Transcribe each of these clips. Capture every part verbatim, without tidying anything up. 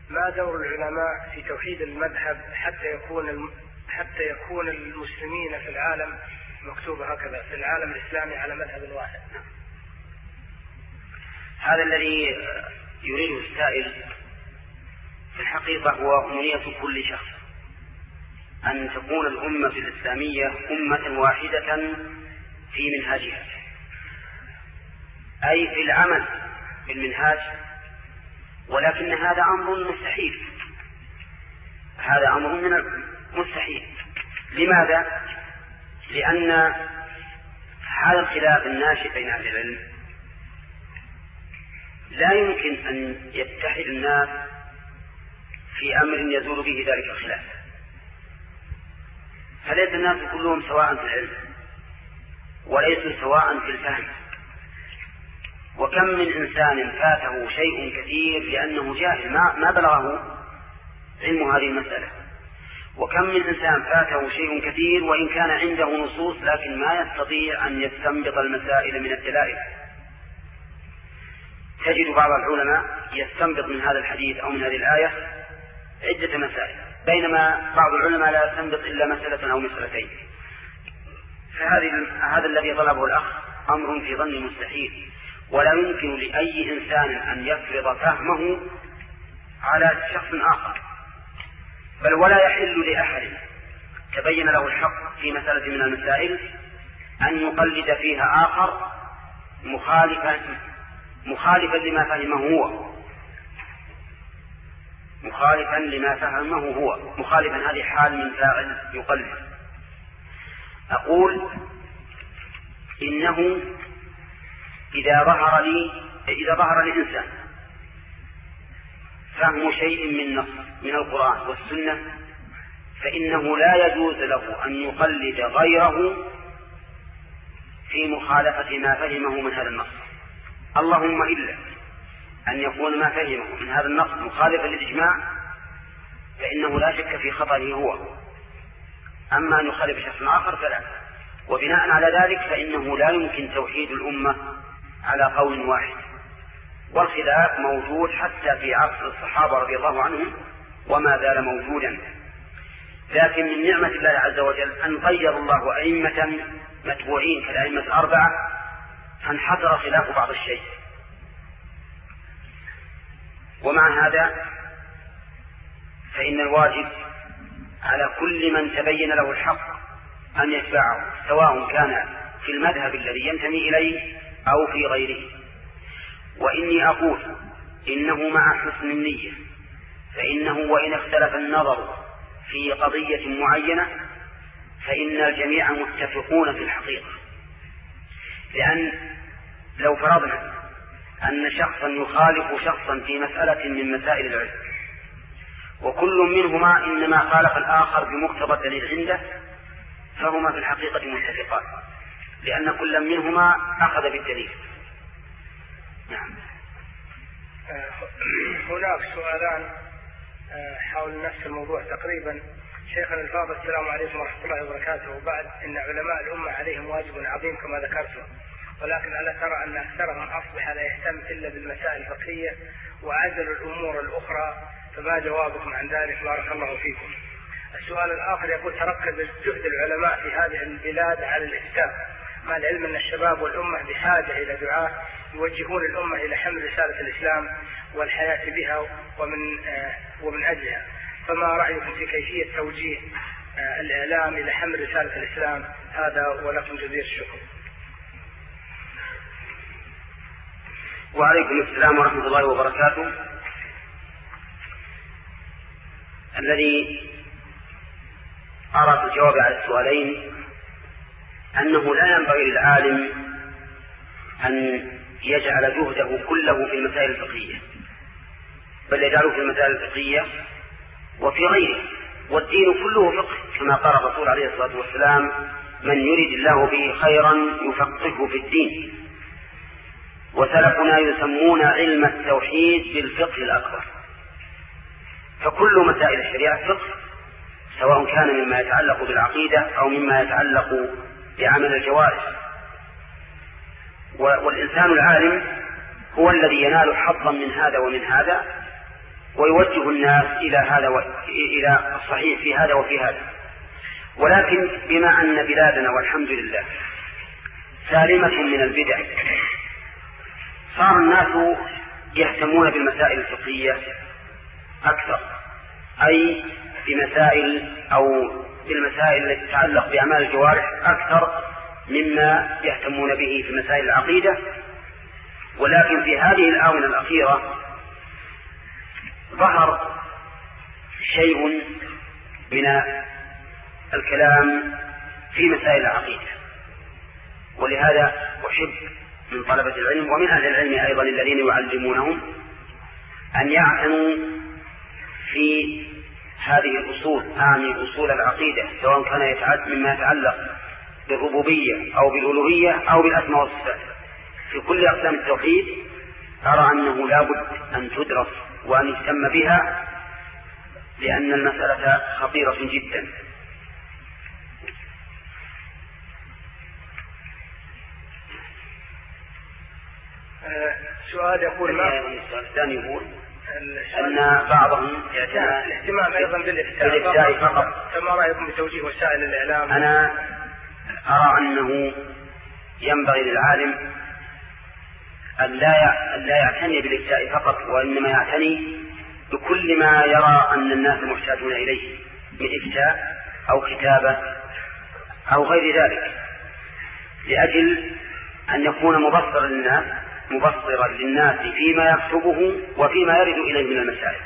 ما دور العلماء في توحيد المذهب حتى يكون حتى يكون المسلمين في العالم مكتوب هكذا في العالم الإسلامي على مذهب واحد؟ هذا الذي يريده السائل في الحقيقة هو أمنية كل شخص، أن تكون الأمة الإسلامية أمة واحدة في منهاجها، أي في العمل بالمنهاج، ولكن هذا أمر مستحيل، هذا أمر من المستحيل. لماذا؟ لأن هذا الخلاف الناشئ بين أهل العلم لا يمكن أن يتحد الناس في أمر يزول به ذلك الخلاف، فليس الناس كلهم سواء في العلم وليسوا سواء في الفهم. وكم من إنسان فاته شيء كثير لأنه جاهل ما بلغه علم هذه المسألة، وكم من إنسان فاته شيء كثير وإن كان عنده نصوص لكن ما يستطيع أن يستنبط المسائل من الدلائل. تجد بعض العلماء يستنبط من هذا الحديث أو من هذه الآية عدة مسائل، بينما بعض العلماء لا يستنبط إلا مسألة أو مسألتين. فهذه هذا الذي طلبه الأخ أمر في ظن مستحيل، ولا يمكن لأي إنسان أن يفرض فهمه على شخص آخر، بل ولا يحل لأحد تبين له الحق في مسألة من المسائل أن يقلد فيها آخر مخالفا مخالفا لما فهمه هو مخالفا لما فهمه هو مخالفا هذه حال من فاعل يقلد. أقول إنه إذا ظهر لي إذا ظهر لإنسان فهم شيء من نص من القرآن والسنة فإنه لا يجوز له أن يقلد غيره في مخالفة ما فهمه من هذا النص، اللهم إلا أن يكون ما فهمه من هذا النص مخالفا للإجماع فإنه لا شك في خطره هو، أما أن يخالف شخص آخر فلا. وبناء على ذلك فإنه لا يمكن توحيد الأمة على قول واحد، والخلاف موجود حتى في عصر الصحابة رضي الله عنهم وما زال موجودا. لكن من نعمة الله عز وجل أن غير الله أئمة متبوعين كالأئمة الأربعة فانحدر خلاف بعض الشيء. ومع هذا فإن الواجب على كل من تبين له الحق أن يتبعه سواء كان في المذهب الذي ينتمي إليه أو في غيره. وإني أقول إنه مع حسن النية، فإنه وإن اختلف النظر في قضية معينة فإن الجميع متفقون في الحقيقة. لأن لو فرضنا أن شخصا يخالف شخصا في مسألة من مسائل العلم وكل منهما إنما خالف الآخر بمقتضى الدليل عنده فهما في الحقيقة متفقان، لأن كل منهما أخذ بالدليل. نعم. هناك سؤالان حول نفس الموضوع تقريبا. شيخنا الفاضل السلام عليكم ورحمة الله وبركاته. وبعد إن علماء الأمة عليهم واجب عظيم كما ذكرتم، ولكن ألا ترى أن أكثرهم أصبح لا يهتم إلا بالمسائل الفقهية وعزل الأمور الأخرى، فما جوابكم عن ذلك؟ بارك الله فيكم. السؤال الآخر يقول تركز جهد العلماء في هذه البلاد على الإفتاء، مع العلم أن الشباب والأمة بحاجة إلى دعاة يوجهون الأمة إلى حمل رسالة الإسلام والحياة بها ومن ومن أجلها، فما رأيكم في كيفية توجيه الإعلام إلى حمل رسالة الإسلام؟ هذا ولكم جزيل الشكر. وعليكم السلام ورحمة الله وبركاته. الذي أرى في الجواب على السؤالين أنه لا ينبغي للعالم أن يجعل جهده كله في المسائل الفقهية، بل يجعله في المسائل الفقهية وفي غيره، والدين كله فقه كما قال الرسول عليه الصلاة والسلام من يريد الله به خيرا يفقهه في الدين. وسلفنا يسمون علم التوحيد بالفقه الأكبر، فكل مسائل الشريعة فقه سواء كان مما يتعلق بالعقيدة أو مما يتعلق بعمل الجوارح. والإنسان العالم هو الذي ينال حظا من هذا ومن هذا ويوجه الناس إلى هذا و... إلى الصحيح في هذا وفي هذا. ولكن بما أن بلادنا والحمد لله سالمة من البدع، صار الناس يهتمون بالمسائل الفقهية أكثر، أي بمسائل أو بالمسائل التي تتعلق بأعمال الجوارح أكثر مما يهتمون به في مسائل العقيدة. ولكن في هذه الآونة الأخيرة ظهر شيء من الكلام في مسائل العقيدة، ولهذا أحب من طلبة العلم ومن أهل العلم أيضا الذين يعلمونهم أن يعتنوا في هذه الأصول، أعني أصول العقيدة، سواء كان يتعد مما يتعلق بالربوبية أو بالألوهية أو بالأسماء والصفات. في كل أقسام التوحيد أرى أنه لا بد أن تدرس وأن يهتم بها، لأن المسألة خطيرة جدا. سؤال يقول ما السؤال الثاني يقول أن بعضهم الاهتمام أيضا بالإفتاء فقط، فما رأيكم بتوجيه وسائل الإعلام؟ أنا أرى أنه ينبغي للعالم أن لا يعتني بالإفتاء فقط، وإنما يعتني بكل ما يرى أن الناس محتاجون إليه من إفتاء أو كتابة أو غير ذلك، لأجل أن يكون مبصرا للناس مبصرا للناس فيما يكتبه وفيما يرد إليه من المسائل.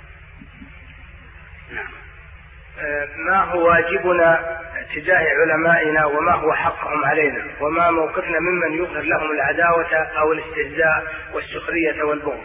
نعم. ما هو واجبنا تجاه علمائنا وما هو حقهم علينا، وما موقفنا ممن يظهر لهم العداوة أو الاستهزاء والسخرية والبغض؟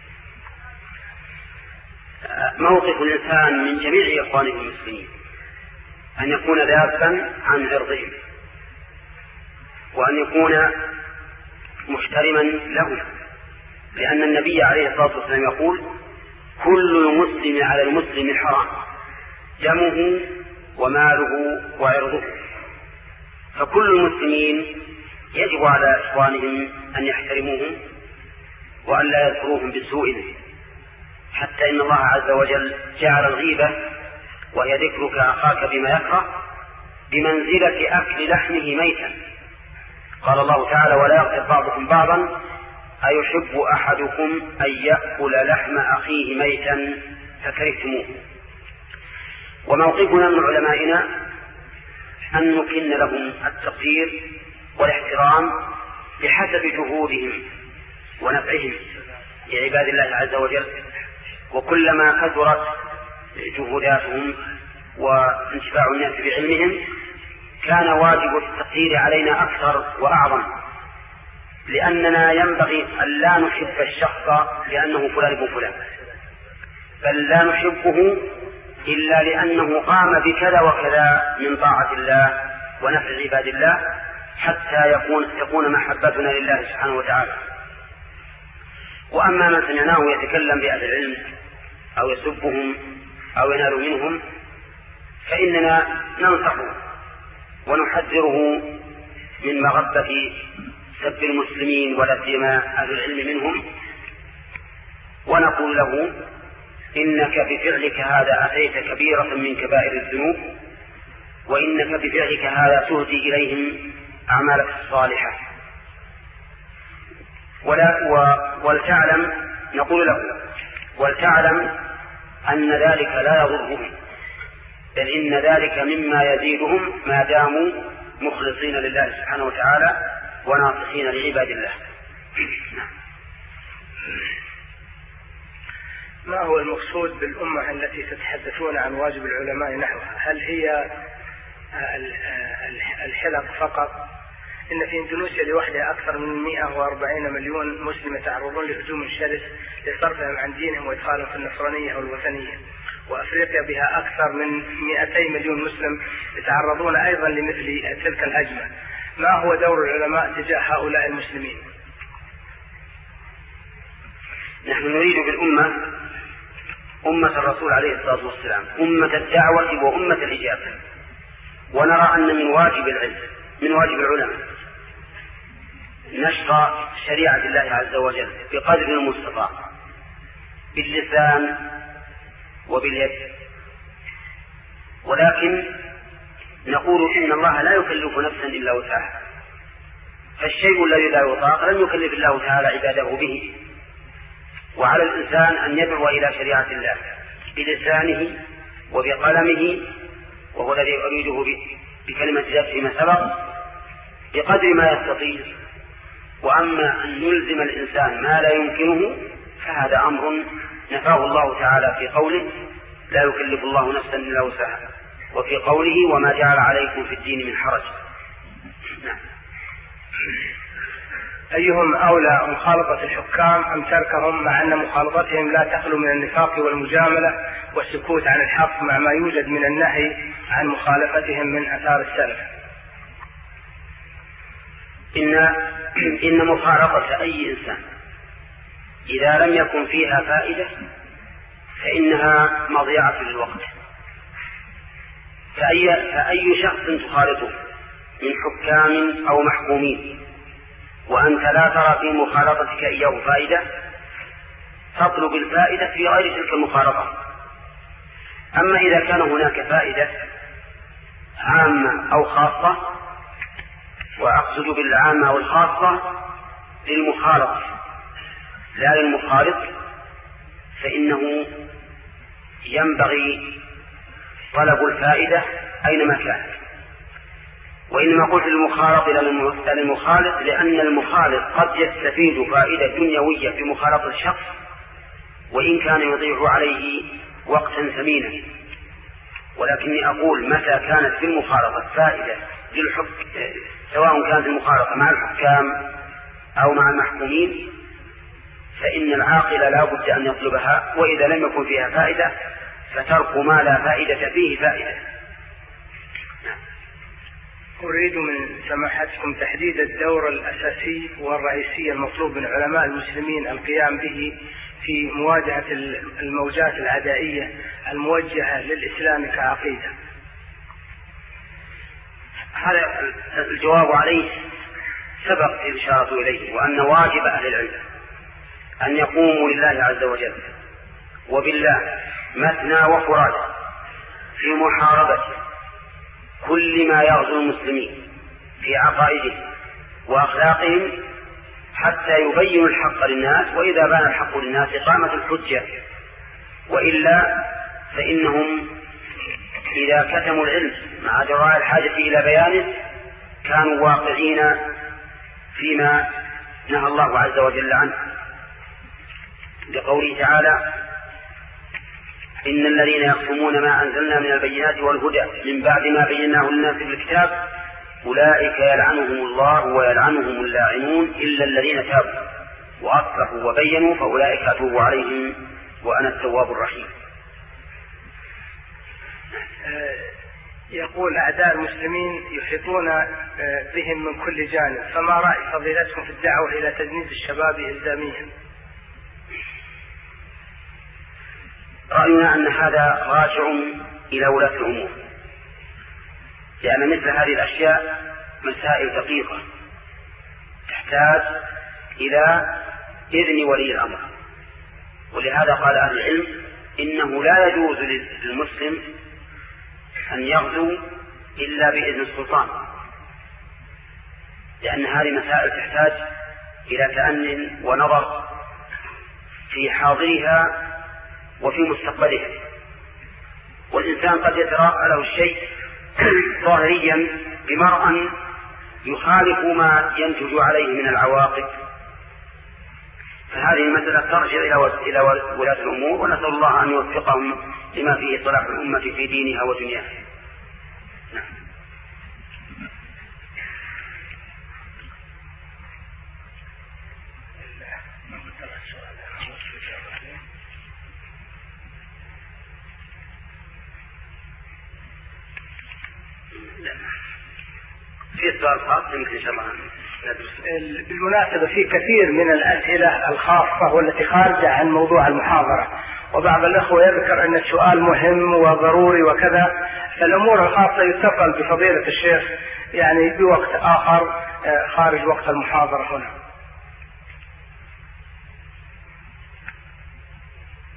موقف الإنسان من جميع إخوانه المسلمين أن يكون ذابا عن عرضهم، وأن يكون محترما له، لأن النبي عليه الصلاة والسلام يقول: كل المسلم على المسلم حرام، دمه وماله وعرضه. فكل المسلمين يجب على إخوانهم أن يحترموهم وأن لا يذكروهم بسوء، حتى إن الله عز وجل جعل الغيبة وهي ذكرك أخاك بما يكره بمنزلة أكل لحمه ميتا. قال الله تعالى: ولا يغتب بعضكم بعضا أيحب أحدكم أن يأكل لحم أخيه ميتا فكرهتموه. وموقفنا من علمائنا أن نكن لهم التقدير والاحترام بحسب جهودهم ونفعهم لعباد الله عز وجل، وكلما كثرت جهوداتهم وانتفاع الناس بعلمهم كان واجب التقدير علينا أكثر وأعظم، لأننا ينبغي أن لا نحب الشخص لأنه فلان ابن فلان، بل لا نحبه إلا لأنه قام بكذا وكذا من طاعة الله ونفع عباد الله، حتى يكون تكون محبتنا لله سبحانه وتعالى. وأما من سمعناه يتكلم بأهل العلم أو يسبهم أو ينال منهم فإننا ننصحه ونحذره من مغبة سب المسلمين ولا سيما أهل العلم منهم، ونقول له: إنك بفعلك هذا أتيت كبيرة من كبائر الذنوب، وإنك بفعلك هذا تهدي إليهم أعمالك الصالحة. ولا ولتعلم نقول له ولتعلم أن ذلك لا يضرهم، بل إن ذلك مما يزيدهم ما داموا مخلصين لله سبحانه وتعالى وناصحين لعباد الله. ما هو المقصود بالأمة التي تتحدثون عن واجب العلماء نحوها؟ هل هي الحلق فقط؟ إن في إندونيسيا لوحدها أكثر من مئة وأربعين مليون مسلم يتعرضون لهجوم شرس لصرفهم عن دينهم وإدخالهم في النصرانية والوثنية، وأفريقيا بها أكثر من مئتي مليون مسلم يتعرضون أيضا لمثل تلك الهجمة. ما هو دور العلماء تجاه هؤلاء المسلمين؟ نحن نريد بالأمة أمة الرسول عليه الصلاة والسلام، أمة الدعوة وأمة الإجابة، ونرى أن من واجب العلم من واجب العلماء نشر شريعة الله عز وجل بقدر المستطاع، باللسان وباليد، ولكن نقول إن الله لا يكلف نفسا إلا وسعها، فالشيء الذي لا يطاق لم يكلف الله تعالى عباده به، وعلى الإنسان أن يدعو إلى شريعة الله بلسانه وبقلمه، وهو الذي أريده بكلمة الله فيما سبق بقدر ما يستطيع. وأما أن نلزم الإنسان ما لا يمكنه فهذا أمر نفاه الله تعالى في قوله لا يكلف الله نفسا إلا وسعها، وفي قوله وما جعل عليكم في الدين من حرج. نعم. أيهم أولى مخالطة الحكام أم تركهم، مع أن مخالطتهم لا تخلو من النفاق والمجاملة والسكوت عن الحق، مع ما يوجد من النهي عن مخالفتهم من أثار السلف؟ إن إن مخالطة أي إنسان إذا لم يكن فيها فائدة فإنها مضيعة للوقت. فأي, فأي شخص تخالطه من حكام أو محكومين وأنت لا ترى في مخالطتك إياه فائدة تطلب الفائدة في غير تلك المخالطة. أما إذا كان هناك فائدة عامة أو خاصة، وأقصد بالعامة والخاصة للمخالط لا للمخالط، فإنه ينبغي طلب الفائدة أينما كان. وإنما قلت للمخالط لا للمخالط لأن المخالط قد يستفيد فائدة دنيوية في مخالطة الشخص وإن كان يضيع عليه وقتا ثمينا، ولكني أقول متى كانت في المخالطة فائدة للحك... سواء كانت المخالطة مع الحكام أو مع المحكومين فإن العاقل لا بد أن يطلبها، وإذا لم يكن فيها فائدة فترك ما لا فائدة فيه فائدة. أريد من سماحتكم تحديد الدور الأساسي والرئيسي المطلوب من علماء المسلمين القيام به في مواجهة الموجات العدائية الموجهة للإسلام كعقيدة. هذا الجواب عليه سبق الإشارة إليه، وأن واجب أهل العلم أن يقوموا لله عز وجل وبالله مثنى وفرادى في محاربة كل ما يغزو المسلمين في عقائدهم وأخلاقهم حتى يبينوا الحق للناس، وإذا بان الحق للناس قامت الحجة، وإلا فإنهم إذا كتموا العلم مع جراء الحاجة إلى بيانه كانوا واقعين فيما نهى الله عز وجل عنه، لقوله تعالى إن الذين يكتمون ما أنزلنا من البينات والهدى من بعد ما بيناه للناس في الكتاب أولئك يلعنهم الله ويلعنهم اللاعنون إلا الذين تابوا وأصلحوا وبينوا فأولئك أتوب عليهم وأنا التواب الرحيم. يقول أعداء المسلمين يحيطون بهم من كل جانب، فما رأي فضيلتكم في الدعوة إلى تجنيد الشباب إلزاميا؟ رأينا أن هذا راجع إلى ولاة الأمور، لأن مثل هذه الأشياء مسائل دقيقة تحتاج إلى إذن ولي الأمر، ولهذا قال أهل العلم إنه لا يجوز للمسلم أن يغزو إلا بإذن السلطان، لأن هذه مسائل تحتاج إلى تأنٍ ونظر في حاضرها وفي مستقبلها، والإنسان قد يتراءى له الشيء ظاهريا بمرأى يخالف ما ينتج عليه من العواقب، فهذه المسألة ترجع إلى ولاة الأمور، ونسأل الله أن يوفقهم لما فيه صلاح الأمة في دينها ودنياها. نعم. في سؤال خاص يمكن إن شاء الله ندرس. بالمناسبة في كثير من الأسئلة الخاصة والتي خارجة عن موضوع المحاضرة، وبعض الأخوة يذكر أن السؤال مهم وضروري وكذا، فالأمور الخاصة يتصل بفضيلة الشيخ يعني بوقت آخر خارج وقت المحاضرة هنا.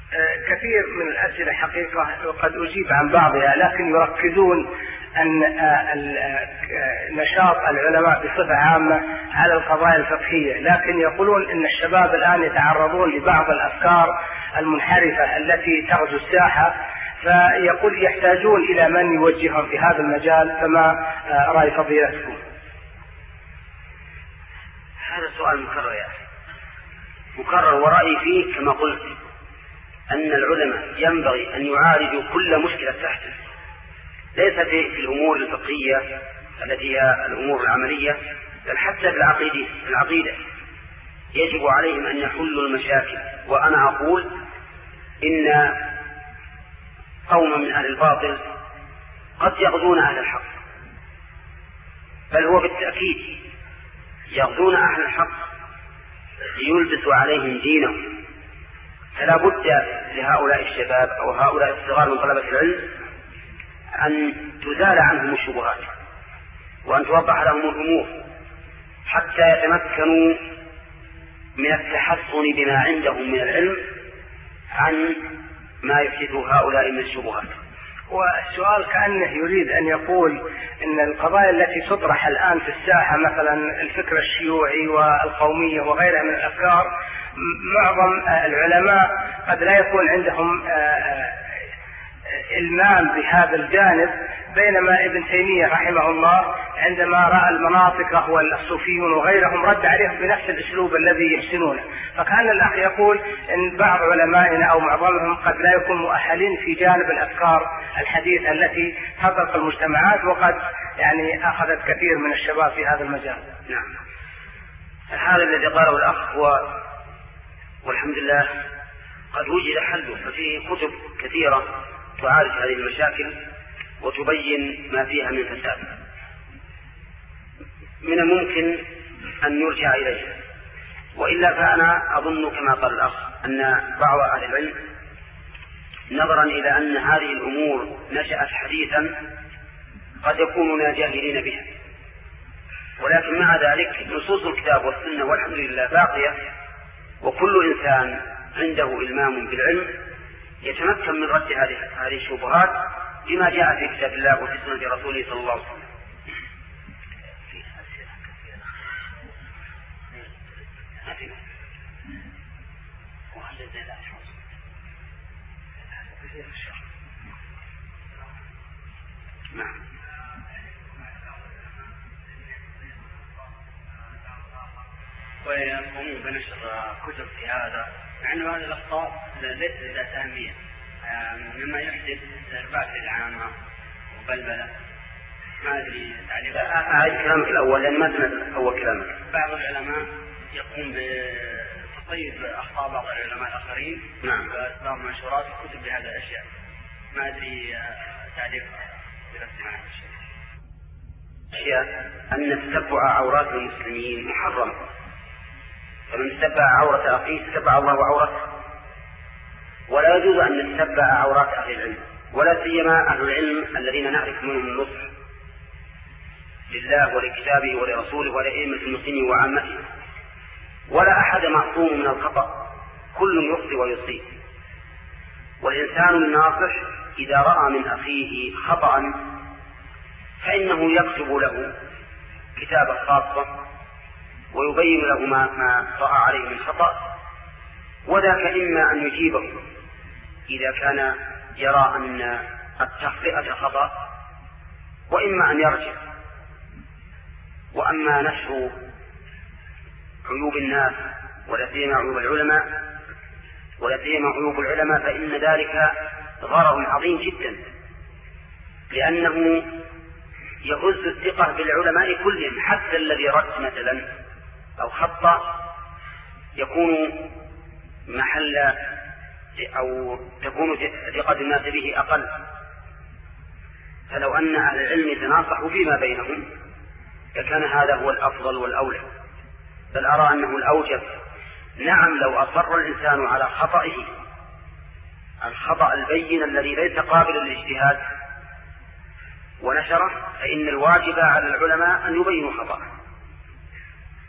كثير من الأسئلة حقيقة قد أجيب عن بعضها، لكن يركزون أن نشاط العلماء بصفة عامة على القضايا الفقهية، لكن يقولون أن الشباب الآن يتعرضون لبعض الأفكار المنحرفة التي تغزو الساحة، فيقول يحتاجون إلى من يوجههم في هذا المجال، فما رأي فضيلتكم؟ هذا سؤال مكرر يا أخي، مكرر، ورأيي فيه كما قلت أن العلماء ينبغي أن يعالجوا كل مشكلة تحدث، ليس في الأمور الفقهية التي هي الأمور العملية، بل حتى في العقيدة العقيدة يجب عليهم أن يحلوا المشاكل. وأنا أقول إن قوم من أهل الباطل قد يغزون أهل الحق، بل هو بالتأكيد يغزون أهل الحق ليلبسوا عليهم دينهم، فلا بد لهؤلاء الشباب أو هؤلاء الصغار من طلبة العلم أن تزال عنهم الشبهات وأن توضح لهم الأمور حتى يتمكنوا من التحصن بما عندهم من العلم عن ما يحدث هؤلاء من الشبهات. والسؤال كأنه يريد أن يقول إن القضايا التي تطرح الآن في الساحة، مثلا الفكر الشيوعي والقومية وغيرها من الأفكار، معظم العلماء قد لا يكون عندهم إلمام بهذا الجانب، بينما ابن تيمية رحمه الله عندما رأى المناطق والصوفيون وغيرهم رد عليهم بنفس الأسلوب الذي يحسنونه. فكان الأخ يقول إن بعض علمائنا أو معظمهم قد لا يكون مؤهلين في جانب الأفكار الحديثة التي تغرق المجتمعات، وقد يعني أخذت كثير من الشباب في هذا المجال. نعم، هذا الذي قاله الأخ هو والحمد لله قد وجد حله، ففيه كتب كثيرة تعالج هذه المشاكل وتبين ما فيها من فساد. من الممكن أن نرجع إليه، وإلا فأنا أظن كما قال الأخ أن بعض أهل العلم نظرا إلى أن هذه الأمور نشأت حديثا قد يكونون جاهلين بها، ولكن مع ذلك نصوص الكتاب والسنة والحمد لله باقية، وكل إنسان عنده إلمام بالعلم يتمكن من رد هذه الشبهات بما جاء في كتاب الله وفي سنة رسوله صلى الله عليه وسلم. نعم. ويقومون بنشر كتب في هذا، مع أن هذه الأخطاء ليست ذات أهمية، مما يحدث ارباك العامة وبلبلة. ما أدري تعليق. أعيد كلامك الأول لأن ما سمعت أول كلامك. بعض العلماء يقوم بتصيد أخطاء بعض العلماء الآخرين. نعم. وأسباب منشورات كتب بهذا الأشياء. ما أدري تعليق معك. أشياء أن تتبع عورات المسلمين محرم، فمن تتبع عورة أخيه تتبع الله عورته، ولا يجوز أن نتتبع عورات أهل العلم، ولا سيما أهل العلم الذين نعرف منهم النصح لله ولكتابه ولرسوله ولأئمة المسلمين وعامته. ولا أحد معصوم من الخطأ، كل يخطئ ويصيب، والإنسان الناصح إذا رأى من أخيه خطأ فإنه يكتب له كتابة خاصة ويبين له ما, ما رأى عليه من خطأ، وذاك إما أن يجيبه إذا كان يرى أن التخطئة خطأ، وإما أن يرجع. وأما نشر عيوب الناس ولا سيما عيوب العلماء ولا سيما عيوب العلماء فإن ذلك ضرر عظيم جدا، لأنه يهز الثقة بالعلماء كلهم، حتى الذي رد مثلا أو خطأ يكون محل أو تكون ثقة الناس به أقل. فلو أن أهل العلم يتناصحوا فيما بينهم لكان هذا هو الأفضل والأولى، بل أرى أنه الأوجب. نعم، لو أصر الإنسان على خطئه الخطأ البين الذي ليس قابل للاجتهاد ونشره، فإن الواجب على العلماء أن يبينوا خطأه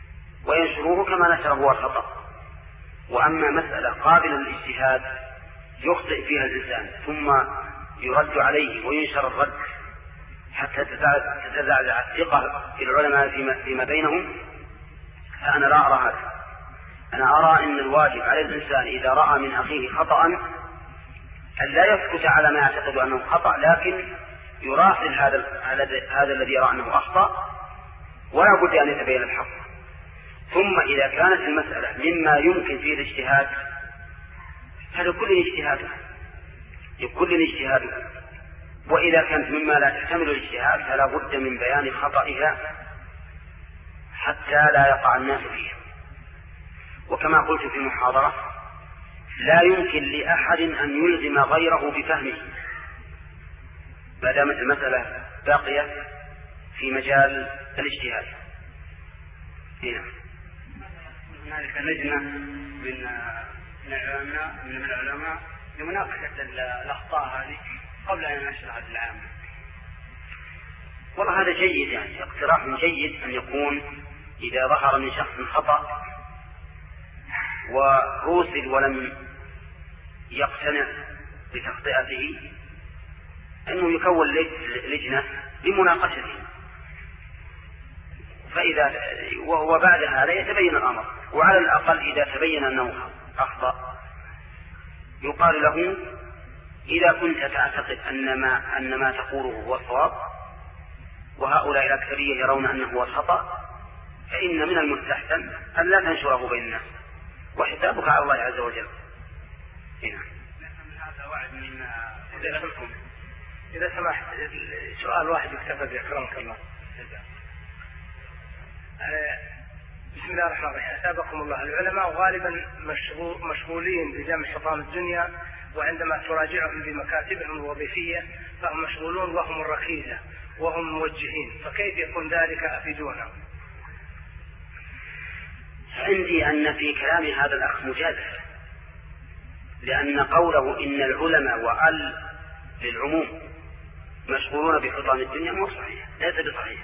وينشروه كما نشره هو الخطأ. وأما مسألة قابلة للاجتهاد يخطئ فيها الإنسان ثم يرد عليه وينشر الرد حتى تتزعزع الثقة في العلماء فيما بينهم، فأنا لا أرى هذا. أنا أرى أن الواجب على الإنسان إذا رأى من أخيه خطأ أن لا يسكت على ما يعتقد أنه خطأ، لكن يراسل هذا هذا الذي يرى أنه أخطأ، ولا بد أن يتبين الحق. ثم إذا كانت المسألة مما يمكن فيه الاجتهاد فلكل اجتهاده لكل اجتهاده، وإذا كانت مما لا تحتمل الاجتهاد فلا بد من بيان خطئها حتى لا يقع الناس فيها. وكما قلت في المحاضرة لا يمكن لأحد أن يلزم غيره بفهمه ما دامت المسألة باقية في مجال الاجتهاد. هنا هنالك لجنة من من العلماء من العلماء لمناقشة الأخطاء هذه قبل أن ينشرها العامة. والله هذا جيد، يعني اقتراح جيد أن يكون إذا ظهر من شخص خطأ ورسل ولم يقتنع بتخطئته أنه يكون لجنة لمناقشته، فإذا وبعد هذا يتبين الأمر، وعلى الأقل إذا تبين أنه أخطأ يقال له إذا كنت تعتقد أن ما, أن ما تقوله هو الصواب وهؤلاء الأكثرية يرون أنه هو الخطأ فإن من المستحسن أن لا تنشره بين الناس وحسابك على الله عز وجل. هنا هذا وعد من فضيلتكم. إذا سمحت سؤال واحد يكتفى بأكرمك الله. بسم الله الرحمن الرحيم. أثابكم الله. العلماء غالبا مشغولين بجمع حطام الدنيا، وعندما تراجعهم بمكاتبهم الوظيفية فهم مشغولون وهم الركيزة وهم موجهين، فكيف يكون ذلك؟ أفيدونا. عندي أن في كلام هذا الأخ مجازفة، لأن قوله إن العلماء وأل للعموم مشغولون بحطام الدنيا مو صحيح، ليس بصحيح.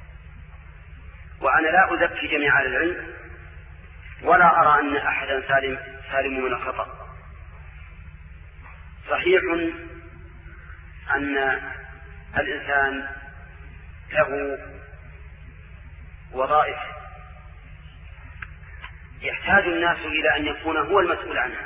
وأنا لا أزكي جميع أهل العلم ولا أرى أن أحدا سالم, سالم من الخطأ. صحيح أن الإنسان له وظائف يحتاج الناس إلى أن يكون هو المسؤول عنها،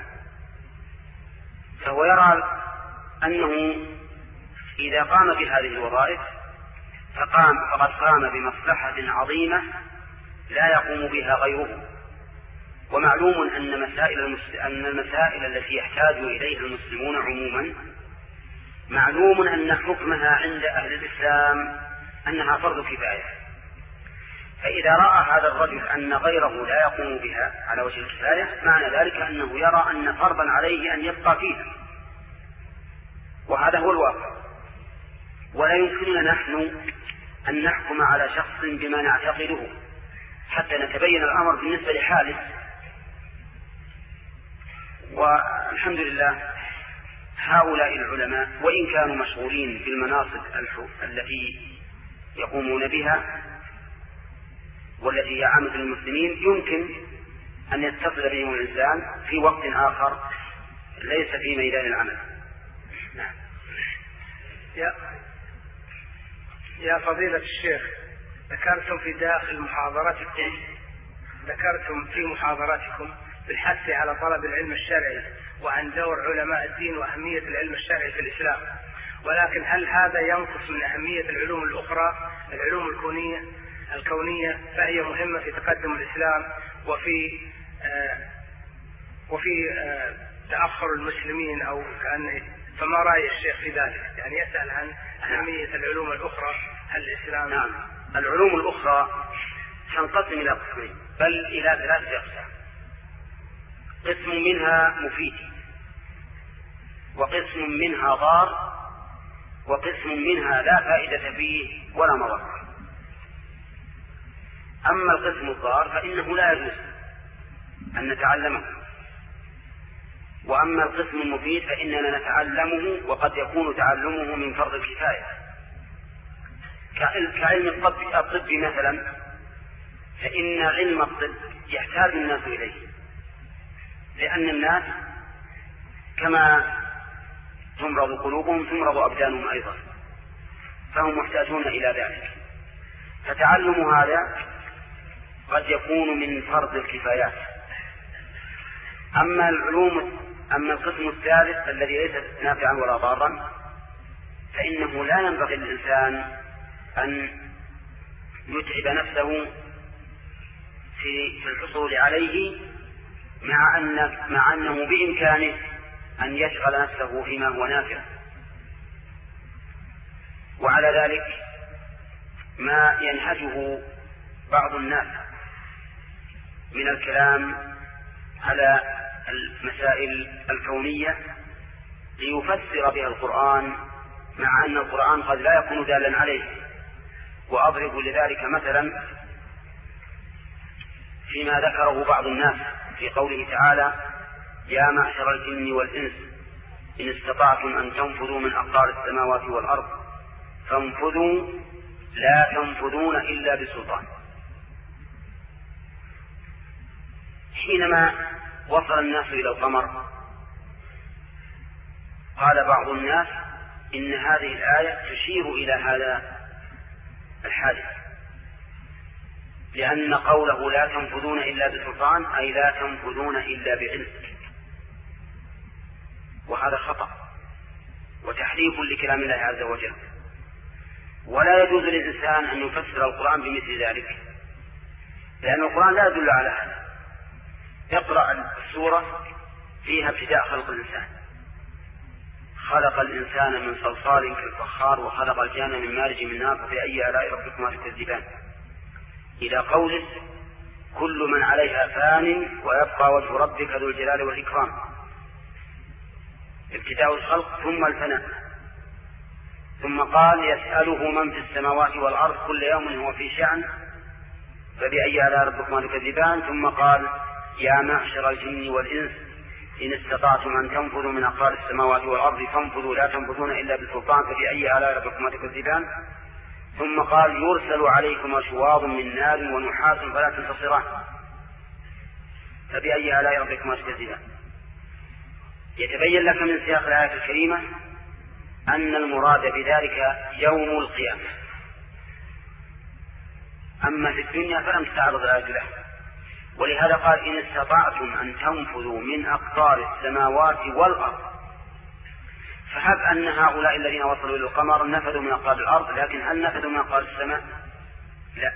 فهو يرى أنه إذا قام بهذه الوظائف فقام فقد قام بمصلحة عظيمة لا يقوم بها غيره. ومعلوم أن مسائل أن المسائل التي يحتاج إليها المسلمون عموما معلوم أن حكمها عند أهل الإسلام أنها فرض كفاية، فإذا رأى هذا الرجل أن غيره لا يقوم بها على وجه الكفاية معنى ذلك أنه يرى أن فرضا عليه أن يبقى فيها، وهذا هو الواقع. ولا يمكننا نحن أن نحكم على شخص بما نعتقده حتى نتبين الأمر بالنسبة لحاله. والحمد لله هؤلاء العلماء وإن كانوا مشغولين بالمناصب التي يقومون بها والتي هي عامة المسلمين يمكن أن يتصل بهم الإنسان في وقت آخر ليس في ميدان العمل. نعم. يا يا فضيلة الشيخ، ذكرتم في داخل محاضرتكم ذكرتم في محاضرتكم بالحث على طلب العلم الشرعي وعن دور علماء الدين وأهمية العلم الشرعي في الإسلام، ولكن هل هذا ينقص من أهمية العلوم الأخرى العلوم الكونية الكونية فهي مهمة في تقدم الإسلام وفي آه وفي آه تأخر المسلمين أو كأن فما رأي الشيخ في ذلك؟ يعني يسأل عن أهمية العلوم الأخرى هل الإسلام. نعم. العلوم الأخرى تنقسم إلى قسمين بل إلى ثلاثة أقسام. قسم منها مفيد، وقسم منها ضار، وقسم منها لا فائدة فيه ولا مضرة. أما القسم الضار فإنه لا يجوز أن نتعلمه، وأما القسم المفيد فإننا نتعلمه وقد يكون تعلمه من فرض الكفاية كعلم الطب, الطب مثلا، فإن علم الطب يحتاج الناس إليه، لأن الناس كما تمرض قلوبهم تمرض أبدانهم أيضا، فهم محتاجون إلى ذلك. فتعلم هذا قد يكون من فرض الكفايات. أما العلوم أما القسم الثالث الذي ليس نافعا ولا ضارا فإنه لا ينبغي للإنسان أن يتعب نفسه في الحصول عليه، مع أن مع أنه بإمكانه أن يشغل نفسه فيما هو نافع. وعلى ذلك ما ينهجه بعض الناس من الكلام على المسائل الكونية ليفسر بها القرآن، مع أن القرآن قد لا يكون دالا عليه. وأضرب لذلك مثلا فيما ذكره بعض الناس في قوله تعالى: يا معشر الجن والإنس إن استطعتم أن تنفذوا من أقطار السماوات والأرض فانفذوا لا تنفذون إلا بسلطان. حينما وصل الناس إلى القمر قال بعض الناس إن هذه الآية تشير إلى هذا الحادث، لأن قوله لا تنفذون إلا بسلطان أي لا تنفذون إلا بعلم، وهذا خطأ وتحريف لكلام الله عز وجل. ولا يجوز للإنسان أن يفسر القرآن بمثل ذلك، لأن القرآن لا يدل على هذا. اقرأ السورة فيها ابتداء خلق الإنسان: خلق الإنسان من صلصال كالفخار وخلق الجان من مارج من نار فبأي آلاء ربكما تكذبان، إلى قوله: كل من عليها فان ويبقى وجه ربك ذو الجلال والإكرام. ابتداء الخلق ثم الفناء، ثم قال: يسأله من في السماوات والأرض كل يوم هو في شأن فبأي آلاء ربكما تكذبان. ثم قال: يا معشر الجن والإنس إن استطعتم أن تنفذوا من أقطار السماوات والأرض فانفذوا لا تنفذون إلا بسلطان فبأي آلاء ربكما تكذبان. ثم قال: يرسل عليكم شواظ من نار ونحاس فلا تنتصران فبأي آلاء ربكما تكذبان. يتبين لك من سياق الآية الكريمة أن المراد بذلك يوم القيامة، أما في الدنيا فلم تتعرض الآية له. ولهذا قال: إن استطعتم أن تنفذوا من أقطار السماوات والأرض. فهب أن هؤلاء الذين وصلوا إلى القمر نفذوا من أقطار الأرض، لكن هل نفذوا من أقطار السماء؟ لا.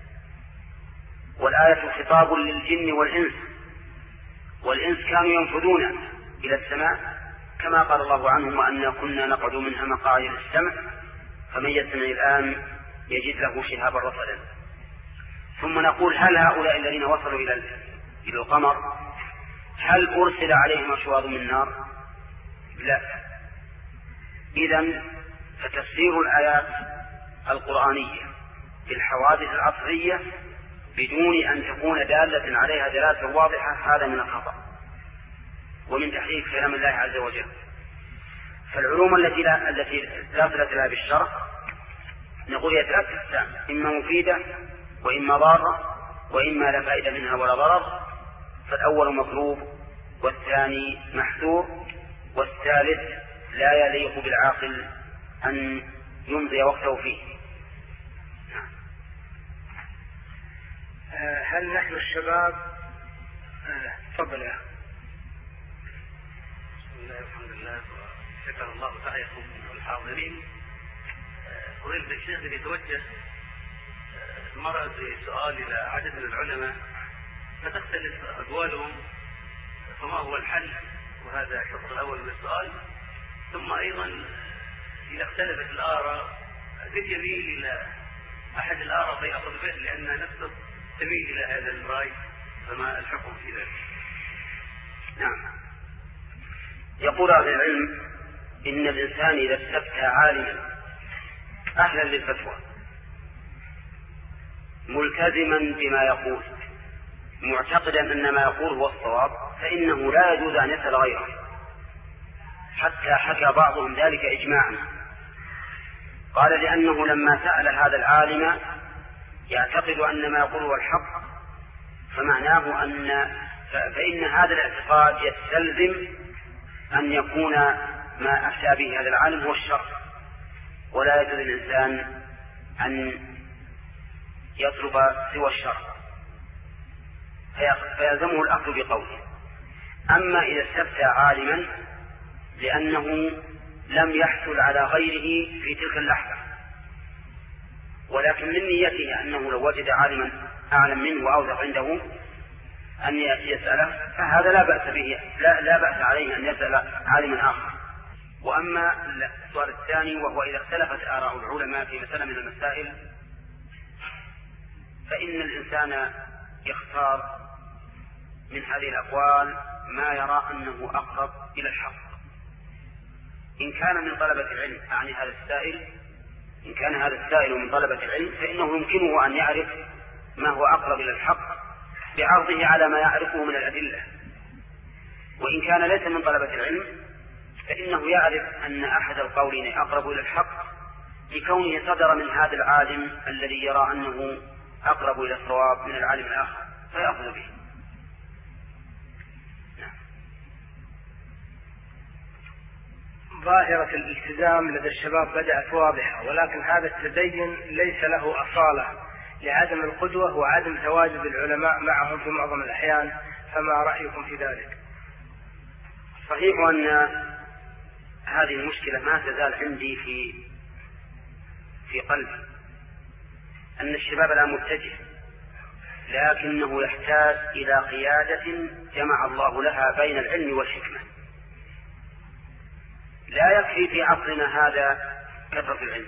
والآية خطاب للجن والإنس، والإنس كانوا ينفذون إلى السماء كما قال الله عنهم: وأنا كنا نقعد منها مقاعد للسمع فمن يستمع الآن يجد له شهابا رصدا. ثم نقول: هل هؤلاء الذين وصلوا إلى إلى القمر هل أرسل عليهم شواظ من نار؟ لا. إذن فتفسير الآيات القرآنية في الحوادث العصرية بدون أن تكون دالة عليها دلالة واضحة هذا من الخطأ ومن تحريف كلام الله عز وجل. فالعلوم التي لا التي لا صلة لها بالشرع نقول هي ثلاث أقسام: إما مفيدة وإما ضارة وإما لا فائدة منها ولا ضرر. فالأول مطلوب والثاني محذور والثالث لا يليق بالعاقل أن يمضي وقته فيه. هل نحن الشباب تفضل يا بسم الله الحمد لله شكر الله سعيكم والحاضرين. فضيلة الشيخ يتوجه المرأة بسؤال إلى عدد من العلماء فتختلف أقوالهم، فما هو الحل؟ وهذا الشق الأول من السؤال. ثم أيضا إذا اختلفت الآراء قد يميل إلى أحد الآراء فيأخذ به لأن نفسه تميل إلى هذا الرأي، فما الحكم في ذلك؟ نعم. يقول أهل العلم إن الإنسان إذا استفتى عالما أهلا للفتوى ملتزما بما يقول معتقدا أن ما يقول هو الصواب فإنه لا يجوز أن يسأل غيره، حتى حكى بعضهم ذلك إجماعا. قال: لأنه لما سأل هذا العالم يعتقد أن ما يقول هو الحق، فمعناه أن فإن هذا الاعتقاد يستلزم أن يكون ما أفتى به هذا العالم هو الشرع، ولا يجوز للإنسان أن يطلب سوى الشرع فيلزمه الأخذ بقوله. أما إذا استفتى عالما لأنه لم يحصل على غيره في تلك اللحظة، ولكن من نيته أنه لو وجد عالما أعلم منه وأوثق عنده أن يسأله، فهذا لا بأس به، لا, لا بأس عليه أن يسأل عالما آخر. وأما السؤال الثاني وهو إذا اختلفت آراء العلماء في مسألة من المسائل فإن الإنسان يختار من هذه الأقوال ما يرى أنه أقرب إلى الحق. إن كان من طلبة العلم يعني هذا السائل إن كان هذا السائل من طلبة العلم فإنه يمكنه أن يعرف ما هو أقرب إلى الحق بعرضه على ما يعرفه من الأدلة. وإن كان ليس من طلبة العلم فإنه يعرف أن أحد القولين أقرب إلى الحق لكونه صدر من هذا العالم الذي يرى أنه أقرب إلى الصواب من العالم الآخر فيأخذ به. ظاهرة الالتزام لدى الشباب بدأت واضحة، ولكن هذا التدين ليس له أصالة لعدم القدوة وعدم تواجد العلماء معهم في معظم الأحيان، فما رأيكم في ذلك؟ صحيح أن هذه المشكلة ما تزال عندي في في قلبي، أن الشباب لا متجه، لكنه يحتاج إلى قيادة جمع الله لها بين العلم والحكمة. لا يكفي في عصرنا هذا كثرة العلم،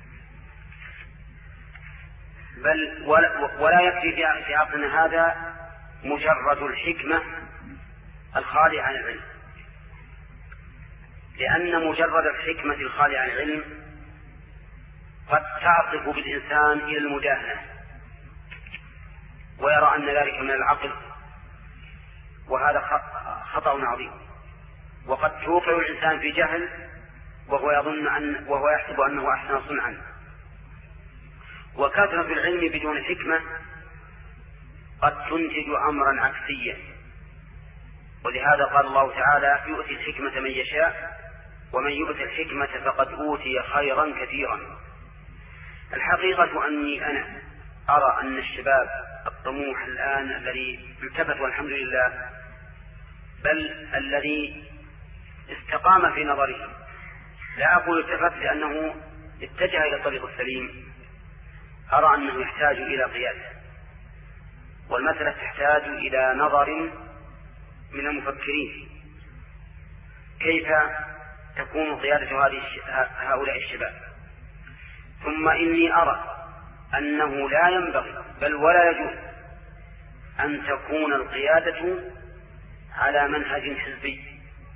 بل ولا يكفي في عصرنا هذا مجرد الحكمة الخالية عن العلم، لأن مجرد الحكمة الخالية عن العلم قد تعصف بالإنسان إلى المداهنة ويرى أن ذلك من العقل، وهذا خطأ عظيم. وقد توقع الإنسان في جهل وهو يظن أن وهو يحسب أنه أحسن صنعا. وكثرة العلم بدون حكمة قد تنتج أمرا عكسيا، ولهذا قال الله تعالى: يؤتي الحكمة من يشاء ومن يؤتي الحكمة فقد أوتي خيرا كثيرا. الحقيقة أني أنا أرى أن الشباب الطموح الآن الذي التفت والحمد لله، بل الذي استقام في نظره، لا أقول التفت لأنه اتجه إلى الطريق السليم، أرى أنه يحتاج إلى قيادة، والمسألة تحتاج إلى نظر من المفكرين كيف تكون قيادة هذه هؤلاء الشباب. ثم إني أرى أنه لا ينبغي بل ولا يجوز أن تكون القيادة على منهج حزبي،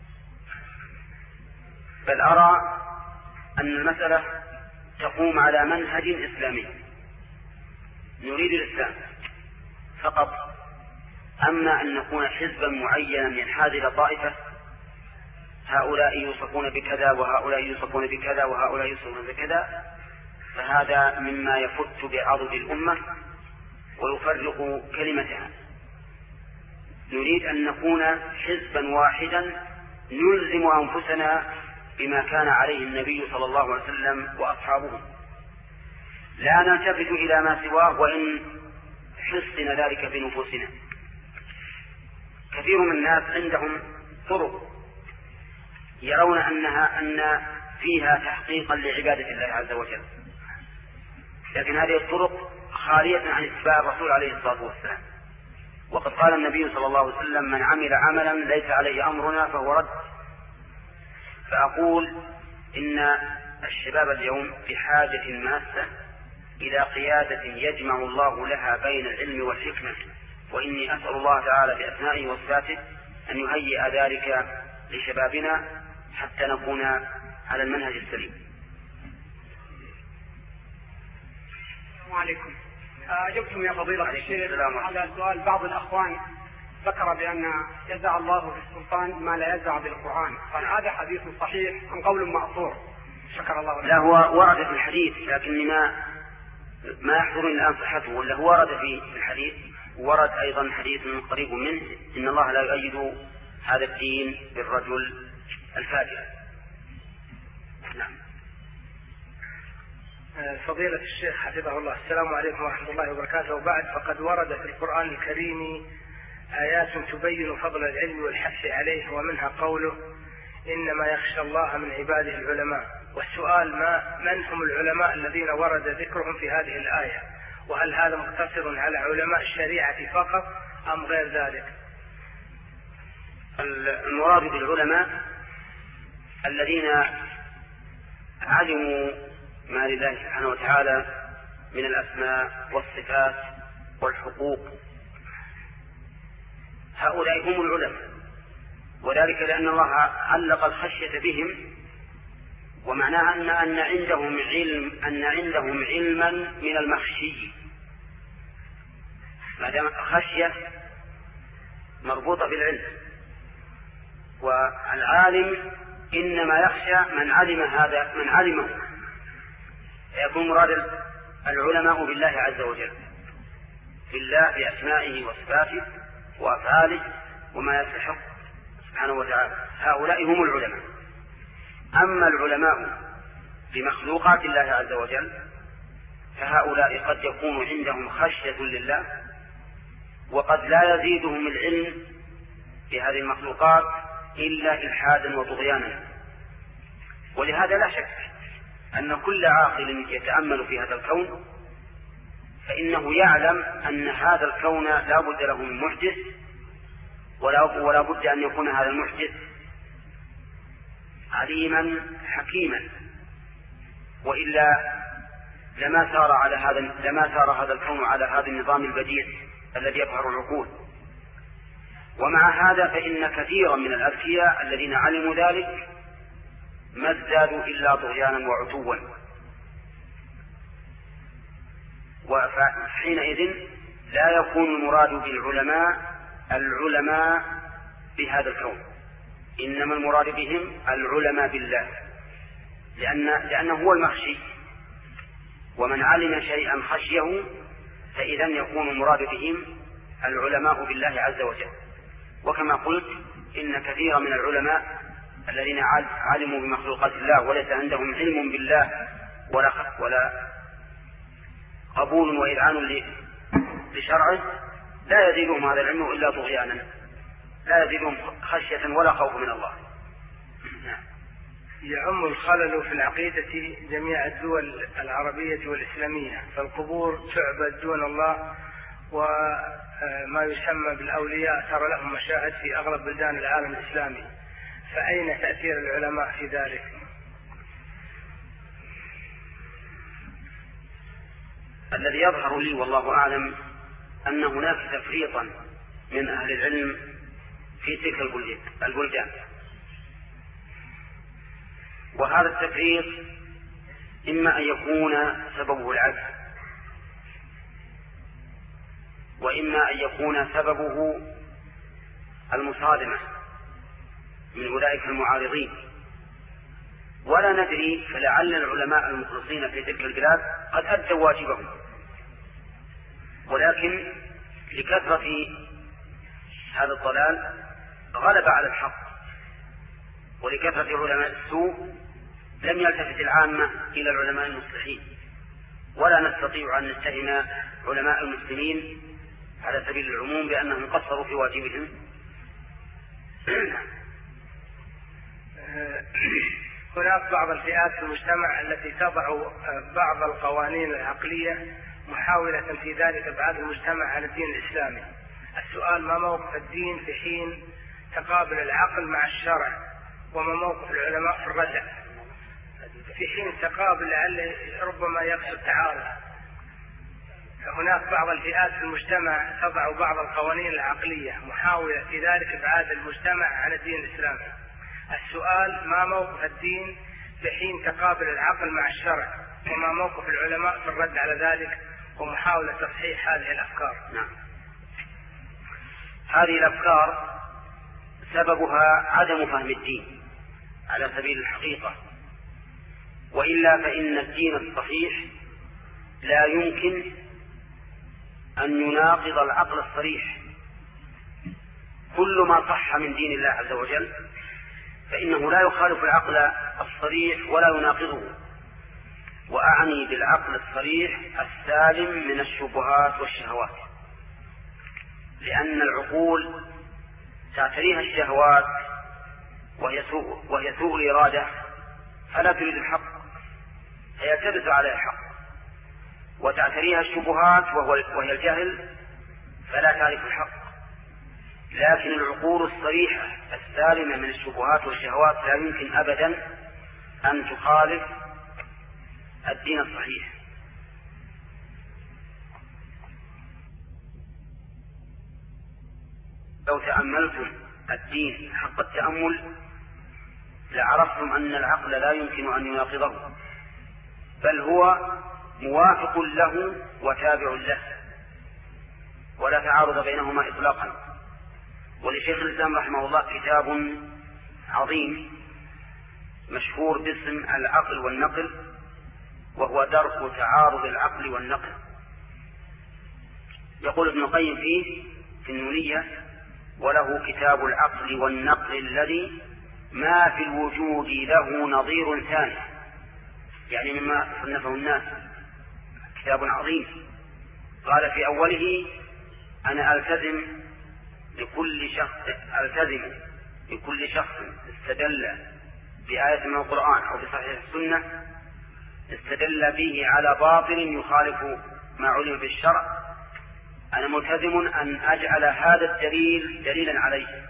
بل أرى أن المسألة تقوم على منهج إسلامي، نريد الإسلام فقط. أما أن نكون حزبا معينا ينحاز إلى طائفة، هؤلاء يوصفون بكذا وهؤلاء يوصفون بكذا وهؤلاء يوصفون بكذا، فهذا مما يفت بعضد الأمة ويفرق كلمتها. نريد أن نكون حزبا واحدا نلزم أنفسنا بما كان عليه النبي صلى الله عليه وسلم وأصحابه، لا نلتفت إلى ما سواه وإن حسن ذلك في نفوسنا. كثير من الناس عندهم طرق يرون أنها أن فيها تحقيقا لعبادة الله عز وجل، لكن هذه الطرق خالية عن اتباع الرسول عليه الصلاة والسلام. وقد قال النبي صلى الله عليه وسلم: من عمل عملا ليس عليه أمرنا فهو رد. فأقول إن الشباب اليوم بحاجة ماسة إلى قيادة يجمع الله لها بين العلم والحكمة، وإني أسأل الله تعالى بأسمائه وصفاته أن يهيئ ذلك لشبابنا حتى نكون على المنهج السليم. السلام عليكم. أجبتم يا فضيلة الشيخ على سؤال بعض الأخوان ذكر بأن يزع الله في السلطان ما لا يزع بالقرآن، قال هذا حديث صحيح أم قول مأثور؟ شكر الله لك. لا، هو ورد في الحديث لكن ما ما يحضرني الآن صحته، ولا هو ورد في الحديث. ورد أيضا حديث قريب منه: إن الله لا يؤيد هذا الدين بالرجل الفاتحة. نعم. فضيلة الشيخ حفظه الله، السلام عليكم ورحمة الله وبركاته. وبعد، فقد ورد في القرآن الكريم آيات تبين فضل العلم والحث عليه، ومنها قوله إنما يخشى الله من عباده العلماء. والسؤال: ما من هم العلماء الذين ورد ذكرهم في هذه الآية؟ وهل هذا مقتصر على علماء الشريعة فقط أم غير ذلك؟ المراد بالعلماء الذين علموا ما لله سبحانه وتعالى من الأسماء والصفات والحقوق، هؤلاء هم العلماء، وذلك لأن الله علق الخشية بهم، ومعناها أن أن عندهم علم أن عندهم علما من المخشي، ما دام خشية مربوطة بالعلم. والعالم إنما يخشى من علم هذا من علمه، فيكون مراد العلماء بالله عز وجل، بالله بأسمائه وصفاته وأفعاله وما يستحق سبحانه وتعالى، هؤلاء هم العلماء. أما العلماء بمخلوقات الله عز وجل فهؤلاء قد يكون عندهم خشية لله، وقد لا يزيدهم العلم بهذه المخلوقات إلا إلحادا وطغيانا. ولهذا لا شك أن كل عاقل يتأمل في هذا الكون فإنه يعلم أن هذا الكون لا بد له من محدث، ولا بد أن يكون هذا المحدث عليما حكيما، وإلا لما سار على هذا لما سار هذا الكون على هذا النظام البديع الذي يظهر العقول. ومع هذا فإن كثيرا من الأذكياء الذين علموا ذلك ما ازدادوا إلا طغيانا وعتوا، وحينئذ لا يكون المراد بالعلماء العلماء بهذا الكون، إنما المراد بهم العلماء بالله، لأن لأنه هو المخشي، ومن علم شيئا خشيه فإذا يكون المراد بهم العلماء بالله عز وجل. وكما قلت إن كثيرا من العلماء الذين علموا بمخلوقات الله وليس عندهم علم بالله ولا ولا قبول وإذعان لشرعه لا يزيدهم هذا العلم إلا طغيانا، لا يزيدهم خشية ولا خوف من الله. يعم الخلل في العقيدة جميع الدول العربية والإسلامية، فالقبور تعبد دون الله، وما يسمى بالأولياء ترى لهم مشاهد في أغلب بلدان العالم الإسلامي، فأين تأثير العلماء في ذلك؟ الذي يظهر لي والله أعلم أن هناك تفريطا من أهل العلم في تلك البلدان، وهذا التفريط إما أن يكون سببه العجز، وإما أن يكون سببه المصادمة من أولئك المعارضين، ولا ندري، فلعل العلماء المخلصين في تلك البلاد قد أدوا واجبهم، ولكن لكثرة هذا الضلال غلب على الحق، ولكثرة علماء السوء لم يلتفت العامة إلى العلماء المصلحين، ولا نستطيع أن نتهم علماء المسلمين على سبيل العموم بأنهم قصروا في واجبهم. هناك بعض الفئات في المجتمع التي تضع بعض القوانين العقلية محاولة في ذلك إبعاد المجتمع عن الدين الإسلامي. السؤال: ما موقف الدين في حين تقابل العقل مع الشرع؟ وما موقف العلماء في الردع في حين تقابل لعل ربما يقصد تعارض؟ هناك بعض الفئات في المجتمع تضع بعض القوانين العقلية محاولة في ذلك إبعاد المجتمع عن الدين الإسلامي. السؤال: ما موقف الدين في حين تقابل العقل مع الشرع؟ وما موقف العلماء في الرد على ذلك ومحاولة تصحيح هذه الأفكار؟ نعم. هذه الأفكار سببها عدم فهم الدين على سبيل الحقيقة، وإلا فإن الدين الصحيح لا يمكن أن يناقض العقل الصريح. كل ما صح من دين الله عز وجل فإنه لا يخالف العقل الصريح ولا يناقضه. وأعني بالعقل الصريح السالم من الشبهات والشهوات، لأن العقول تعتريها الشهوات وهي سوء, وهي سوء الإرادة، فلا تريد الحق، فيلتبس على الحق. وتعتريها الشبهات وهي الجهل، فلا تعرف الحق. لكن العقول الصريحة السالمة من الشبهات والشهوات لا يمكن أبدا أن تخالف الدين الصحيح. لو تأملتم الدين حق التأمل لعرفتم أن العقل لا يمكن أن يناقضه، بل هو موافق له وتابع له، ولا تعارض بينهما إطلاقا. ولشيخ الإسلام رحمه الله كتاب عظيم مشهور باسم العقل والنقل، وهو درء تعارض العقل والنقل. يقول ابن القيم فيه في النونية: وله كتاب العقل والنقل الذي ما في الوجود له نظير ثاني، يعني مما صنفه الناس، كتاب عظيم. قال في أوله: أنا ألتزم لكل شخص ألتزم لكل شخص استدل بآية من القرآن أو بصحيح السنة استدل به على باطل يخالف ما علم في الشرع، أنا ملتزم أن أجعل هذا الدليل دليلا عليه،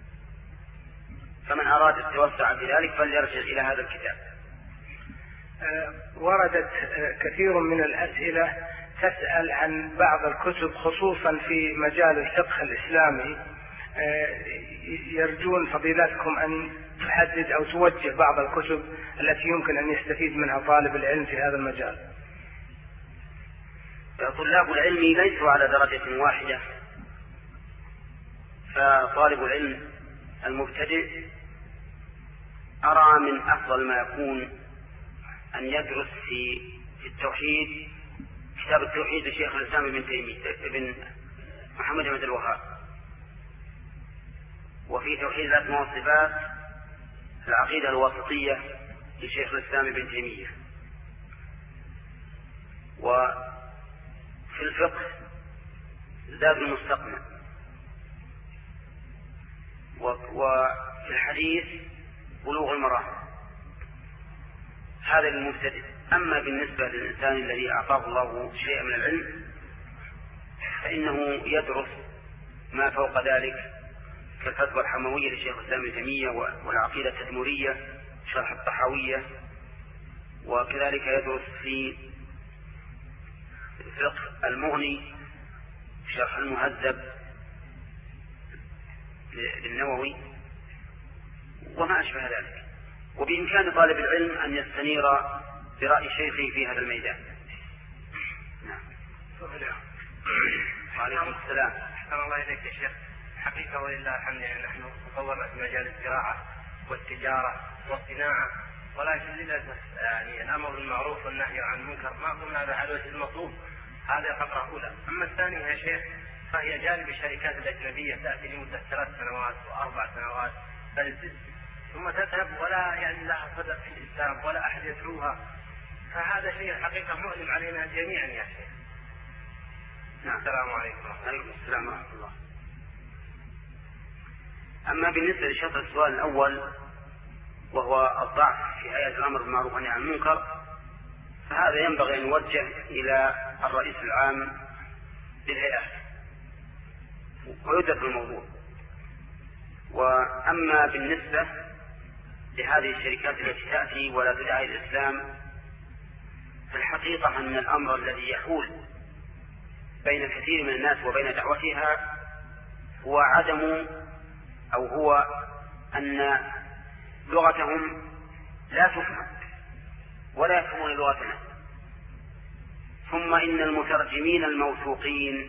فمن أراد التوسع في ذلك فليرجع إلى هذا الكتاب. وردت كثير من الأسئلة تسأل عن بعض الكتب خصوصا في مجال الفقه الإسلامي، يرجون فضيلتكم أن تحدد أو توجه بعض الكتب التي يمكن أن يستفيد منها طالب العلم في هذا المجال. طلاب العلم ليسوا على درجة واحدة، فطالب العلم المبتدئ أرى من أفضل ما يكون أن يدرس في في التوحيد كتاب التوحيد لشيخ الإسلام ابن تيمية ابن محمد بن عبد الوهاب، وفي توحيد الأسماء والصفات العقيدة الواسطية لشيخ الإسلام ابن تيمية، وفي الفقه زاد المستقنع، وفي الحديث بلوغ المرام. هذا للمبتدئ. أما بالنسبة للإنسان الذي أعطاه الله شيئا من العلم فإنه يدرس ما فوق ذلك كالفتوى الحموية لشيخ الإسلام ابن تيمية والعقيدة التدمرية شرح الطحاوية، وكذلك يدرس في فقه المغني شرح المهذب للنووي وما أشبه ذلك. وبإمكان طالب العلم أن يستنير برأي شيخه في هذا الميدان. نعم. وعليكم السلام. أحسن الله إليك يا شيخ. حقيقة ولله الحمد يعني نحن تطورنا في مجال الزراعة والتجارة والصناعة، ولكن للأسف يعني الأمر بالمعروف والنهي عن المنكر ما قمنا هذا على الوجه المطلوب. هذا خطرة أولى. أما الثانية يا شيخ فهي جانب الشركات الأجنبية تأتي لمدة ثلاث سنوات وأربع سنوات بل ست، ثم تذهب ولا يعني لها صدى في الإسلام ولا أحد يدعوها، فهذا شيء حقيقة مؤلم علينا جميعا يا شيخ. نعم. السلام عليكم. وعليكم السلام ورحمة الله. أما بالنسبة لشطر السؤال الأول وهو الضعف في آية الأمر بالمعروف والنهي عن المنكر، فهذا ينبغي أن يوجه إلى الرئيس العام للهيئات ويدرك الموضوع. وأما بالنسبة لهذه الشركات التي تأتي ولا تدعي الإسلام، فالحقيقة أن الأمر الذي يحول بين كثير من الناس وبين دعوتها هو عدم أو هو أن لغتهم لا تفهم ولا يفهمون لغتنا. ثم إن المترجمين الموثوقين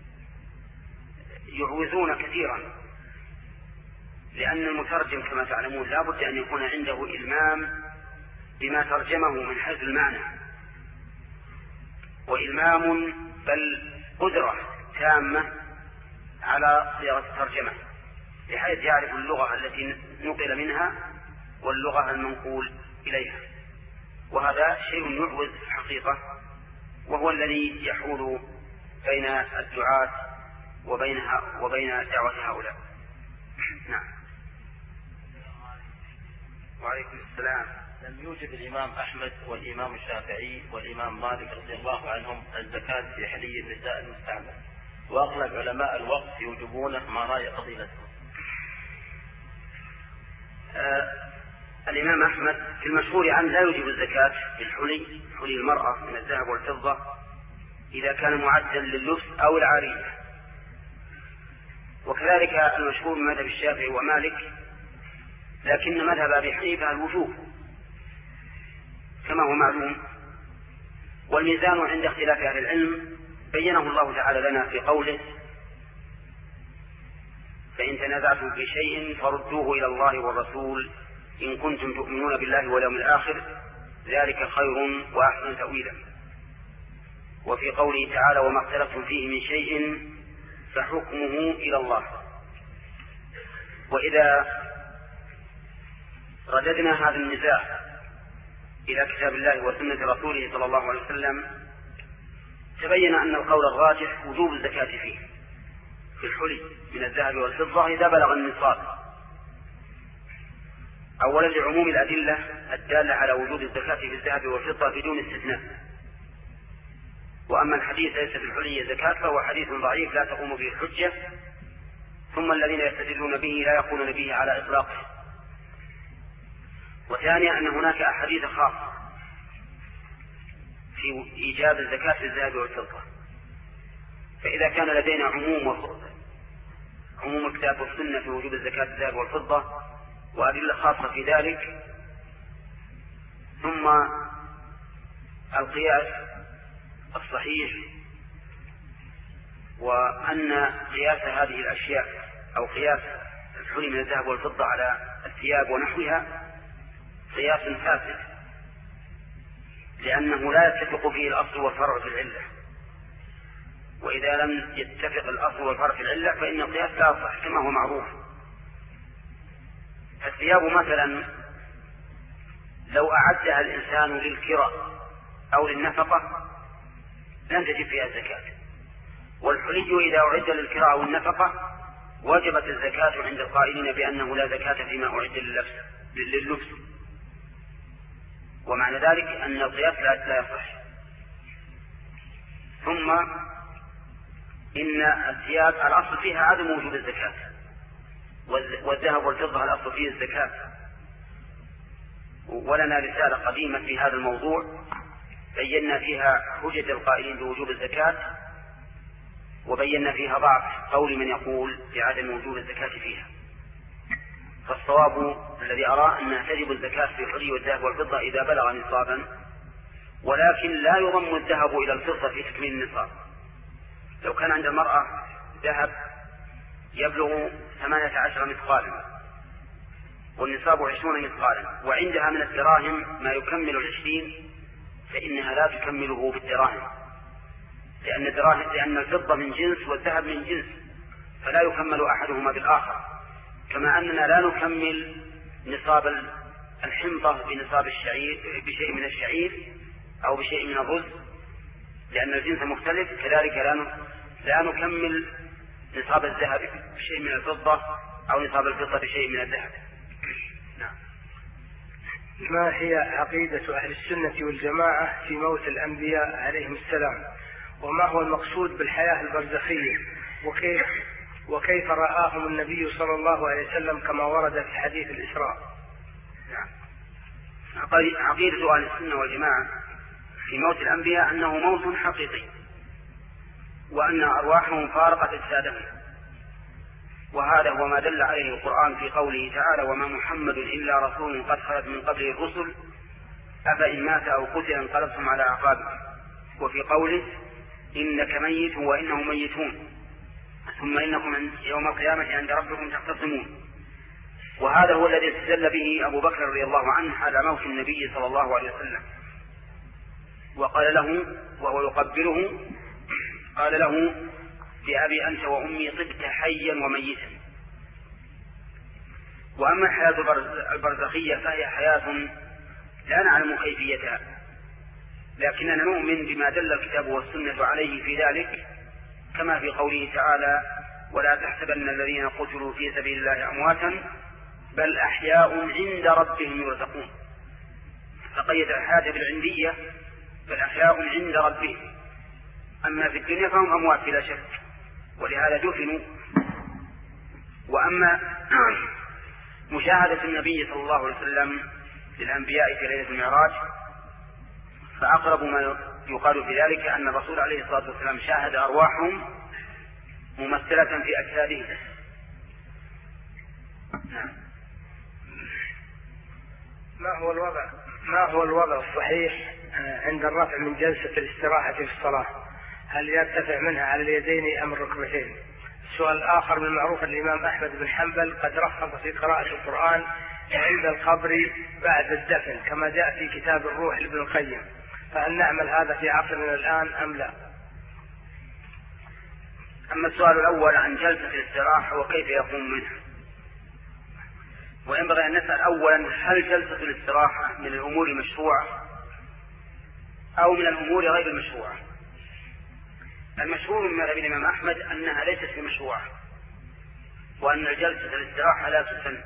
يعوزون كثيرا، لأن المترجم كما تعلمون لا بد أن يكون عنده إلمام بما ترجمه من حيث المعنى، وإلمام بل قدرة تامة على صياغة الترجمة بحيث يعرف اللغة التي نقل منها واللغة المنقول إليها، وهذا شيء يعوز حقيقة، وهو الذي يحول بين الدعاة وبينها وبين دعوة هؤلاء. نعم. وعليكم السلام. لم يوجد الإمام أحمد والإمام الشافعي والإمام مالك رضي الله عنهم الزكاة في حلي النساء المستعمل، وأغلب علماء الوقت يوجبونه ما رأي فضيلته. آه الإمام أحمد في المشهور عنه لا يوجب الزكاة في الحلي، حلي المرأة من الذهب والفضة إذا كان معدا لللبس أو العارية. وكذلك المشهور من مذهب الشافعي ومالك، لكن مذهب أبي حنيفة الوجوب كما هو معلوم. والميزان عند اختلاف أهل العلم بينه الله تعالى لنا في قوله: فإن تنازعتم في شيء فردوه إلى الله والرسول إن كنتم تؤمنون بالله واليوم الآخر ذلك خير وأحسن تأويلا. وفي قوله تعالى: وما اختلفتم فيه من شيء فحكمه إلى الله. وإذا رددنا هذا النزاع إلى كتاب الله وسنة رسوله صلى الله عليه وسلم تبين أن القول الراجح وجوب الزكاة فيه في الحلي من الذهب والفضة إذا بلغ النصاب، أولا لعموم الأدلة الدالة على وجوب الزكاة في الذهب والفضة بدون استثناء. وأما الحديث ليس في الحلي زكاة فهو حديث ضعيف لا تقوم به الحجة، ثم الذين يستدلون به لا يقولون به على إطلاقه. وثانيا أن هناك أحاديث خاصة في إيجاب الزكاة في الذهب والفضة، فإذا كان لدينا عموم عموم الكتاب والسنة في وجوب الزكاة في الذهب والفضة وأدلة خاصة في ذلك، ثم القياس الصحيح وأن قياس هذه الأشياء أو قياس الحلي من الذهب والفضة على الثياب ونحوها قياس فاسد، لأنه لا يتفق فيه الأصل والفرع في العلة، وإذا لم يتفق الأصل والفرع في العلة فإن القياس لا يصح كما هو معروف. الثياب مثلا لو أعدها الإنسان للكراء أو للنفقة لم تجب فيها الزكاة، والحلي إذا أعد للكراء أو النفقة وجبت الزكاة عند القائلين بأنه لا زكاة فيما أعد لللبس, لللبس. ومعنى ذلك أن القياس لا يصح. ثم إن الثياب الأصل فيها عدم وجوب الزكاة، والذهب والفضة الأصل فيه الزكاة. ولنا رسالة قديمة في هذا الموضوع بينا فيها حجة القائلين بوجوب الزكاة، وبينا فيها ضعف قول من يقول بعدم وجوب الزكاة فيها. فالصواب الذي أرى أنها تجب الزكاة في الحلي والذهب والفضة إذا بلغ نصابا، ولكن لا يضم الذهب إلى الفضة في تكميل النصاب. لو كان عند المرأة ذهب يبلغ ثمانية عشر مثقالا والنصاب عشرون مثقالا وعندها من الدراهم ما يكمل العشرين، فإنها لا تكمله بالدراهم، لأن الدراهم لأن الفضة من جنس والذهب من جنس، فلا يكمل أحدهما بالآخر. كما أننا لا نكمل نصاب الحنطة بنصاب الشعير بشيء من الشعير أو بشيء من الرز لأن الجنس مختلف، كذلك لا نكمل نصاب الذهب بشيء من الفضة أو نصاب الفضة بشيء من الذهب. نعم. ما هي عقيدة أهل السنة والجماعة في موت الأنبياء عليهم السلام؟ وما هو المقصود بالحياة البرزخية؟ وكيف وكيف رآهم النبي صلى الله عليه وسلم كما ورد في حديث الإسراء؟ نعم. عقيدة أهل السنة والجماعة في موت الأنبياء أنه موت حقيقي، وأن أرواحهم فارقت أجسادهم، وهذا هو ما دل عليه القرآن في قوله تعالى: وما محمد إلا رسول قد خلت من قبله الرسل أفإن مات أو قتل انقلبتم على أعقابكم. وفي قوله: إنك ميت وإنهم ميتون ثم إنكم يوم القيامة عند ربكم تختصمون. وهذا هو الذي استدل به أبو بكر رضي الله عنه على موت النبي صلى الله عليه وسلم، وقال له وهو يقبله، قال له: بأبي أنت وأمي طبت حيا وميتا. وأما الحياة البرزخية فهي حياة لا نعلم كيفيتها، لكننا نؤمن بما دل الكتاب والسنة عليه في ذلك، كما في قوله تعالى: ولا تحسبن الذين قتلوا في سبيل الله أمواتا بل أحياء عند ربهم يرزقون. فقيد الحياة بالعندية، بل أحياء عند ربهم. أما في الدنيا فهم أموات بلا شك، ولهذا دفنوا. وأما مشاهدة النبي صلى الله عليه وسلم للأنبياء في ليلة المعراج فأقرب ما يقال في ذلك أن الرسول عليه الصلاة والسلام شاهد أرواحهم ممثلة في أجسادهم. نعم. ما هو الوضع ما هو الوضع الصحيح عند الرفع من جلسة الاستراحة في الصلاة؟ هل يرتفع منها على اليدين أم الركبتين؟ السؤال الآخر: من المعروف الإمام أحمد بن حنبل قد رخص في قراءة القرآن عند القبر بعد الدفن كما جاء في كتاب الروح لابن القيم، فهل نعمل هذا في عصرنا الآن أم لا؟ أما السؤال الأول عن جلسة الاستراحة وكيف يقوم منها، وينبغي أن نسأل أولا: هل جلسة الاستراحة من الأمور المشروعة أو من الأمور غير المشروعة؟ المشهور من مذهب الإمام أحمد أنها ليست بمشروعة، وأن جلسة الاستراحة لا تسن.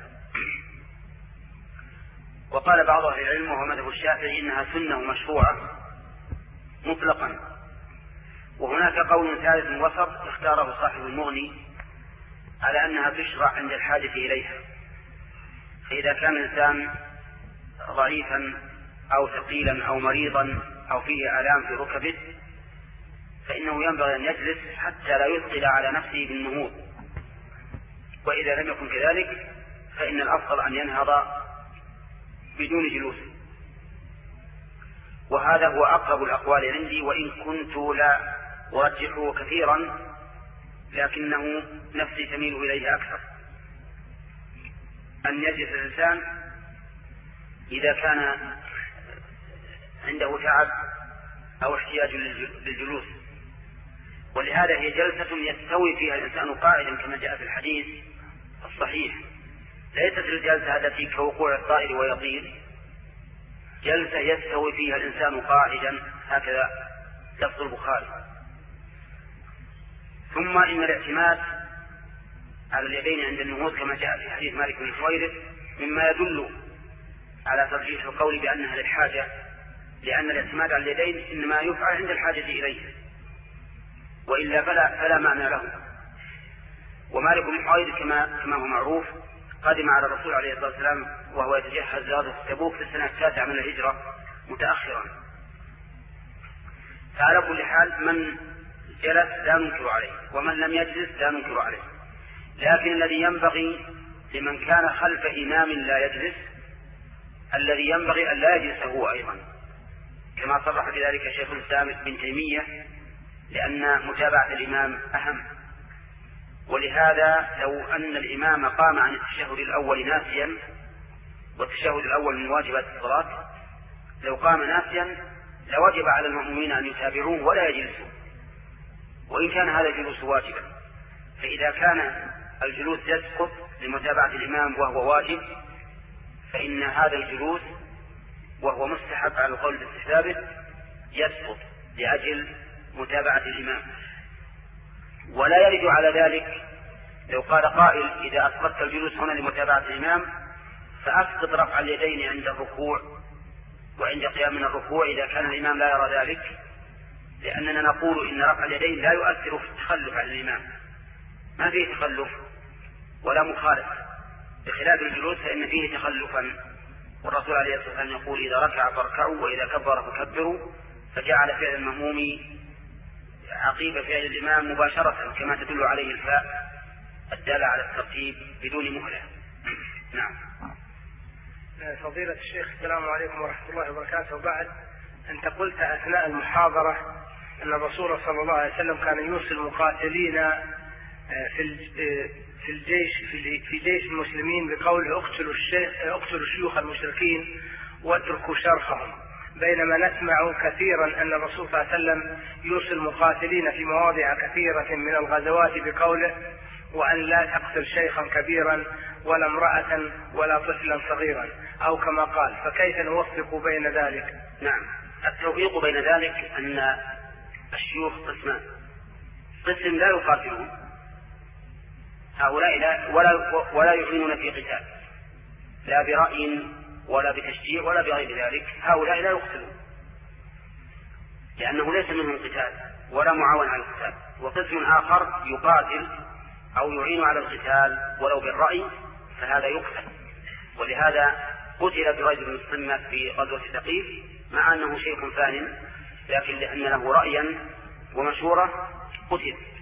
وقال بعض أهل العلم وهو مذهب الشافعي إنها سنة مشروعة مطلقا. وهناك قول ثالث وسط اختاره صاحب المغني على أنها تشرع عند الحاجة إليها، فإذا كان الإنسان ضعيفا أو ثقيلا أو مريضا أو فيه آلام في ركبه فإنه ينبغي أن يجلس حتى لا يثقل على نفسه بالنهوض، وإذا لم يكن كذلك فإن الأفضل أن ينهض بدون جلوس. وهذا هو أقرب الأقوال عندي، وإن كنت لا أرجحه كثيرا لكنه نفسي تميل إليه أكثر، أن يجلس الإنسان إذا كان عنده تعب أو احتياج للجلوس. ولهذا هي جلسة يستوي فيها الإنسان قاعدا كما جاء في الحديث الصحيح، ليست الجلسة التي كوقوع الطائر ويطير، جلسة يستوي فيها الإنسان قاعدا، هكذا لفظ البخاري. ثم إن الاعتماد على اليدين عند النهوض كما جاء في حديث مالك بن الحويرث مما يدل على ترجيح القول بأنها للحاجة، لأن الاعتماد على اليدين إنما يفعل عند الحاجة إليه، وإلا فلا, فلا معنى له. ومالك بن الحويرث كما, كما هو معروف قدم على الرسول عليه الصلاة والسلام وهو يتجهز لغزوة تبوك في السنة التاسعة من الهجرة متأخرا. فعلى كل حال من جلس لا ننكر عليه، ومن لم يجلس لا ننكر عليه، لكن الذي ينبغي لمن كان خلف إمام لا يجلس الذي ينبغي أن لا يجلس هو أيضا، كما صرح بذلك شيخ الإسلام ابن تيمية، لأن متابعة الإمام أهم. ولهذا لو أن الإمام قام عن التشهد الأول ناسيا، والتشهد الأول من واجبات الصلاة، لو قام ناسيا لوجب على المأمومين أن يتابعوه ولا يجلسوا، وإن كان هذا الجلوس واجبا. فإذا كان الجلوس يسقط لمتابعة الإمام وهو واجب فإن هذا الجلوس وهو مستحب على القول باستحبابه يسقط لأجل متابعة الإمام. ولا يرد على ذلك لو قال قائل: إذا أسقطت الجلوس هنا لمتابعة الإمام فأسقط رفع اليدين عند الركوع وعند قيام من الركوع إذا كان الإمام لا يرى ذلك، لأننا نقول إن رفع اليدين لا يؤثر في التخلف عن الإمام، ما فيه تخلف ولا مخالف، بخلاف الجلوس فإن فيه تخلفا. والرسول عليه الصلاة والسلام يقول: إذا ركع فاركعوا وإذا كبر فكبروا، فجعل فعل المأموم عقيب فعل الإمام مباشرة كما تدل عليه الفاء الدالة على الترتيب بدون مهلة. نعم. فضيلة الشيخ السلام عليكم ورحمة الله وبركاته. بعد أنت قلت أثناء المحاضرة أن الرسول صلى الله عليه وسلم كان يوصي المقاتلين في في الجيش في جيش المسلمين بقوله: اقتلوا الشيخ اقتلوا شيوخ المشركين واتركوا شرخهم، بينما نسمع كثيرا أن الرسول صلى الله عليه وسلم يوصي المقاتلين في مواضع كثيرة من الغزوات بقوله: وأن لا يقتل شيخا كبيرا ولا امرأة ولا طفلا صغيرا، أو كما قال، فكيف نوفق بين ذلك؟ نعم، التوفيق بين ذلك أن الشيوخ قسمان: قسم لا يقاتلون، هؤلاء لا ولا, ولا يعينون في قتال لا برأي ولا بتشجيع ولا بغير ذلك، هؤلاء لا يقتلون لأنه ليس منهم قتال ولا معاون على القتال. وقسم آخر يقاتل أو يعين على القتال ولو بالرأي، فهذا يقتل. ولهذا قتل بريد بن الصمة في غزوة ثقيف مع أنه شيخ فان، لكن لأن له رأيا ومشورة قتل.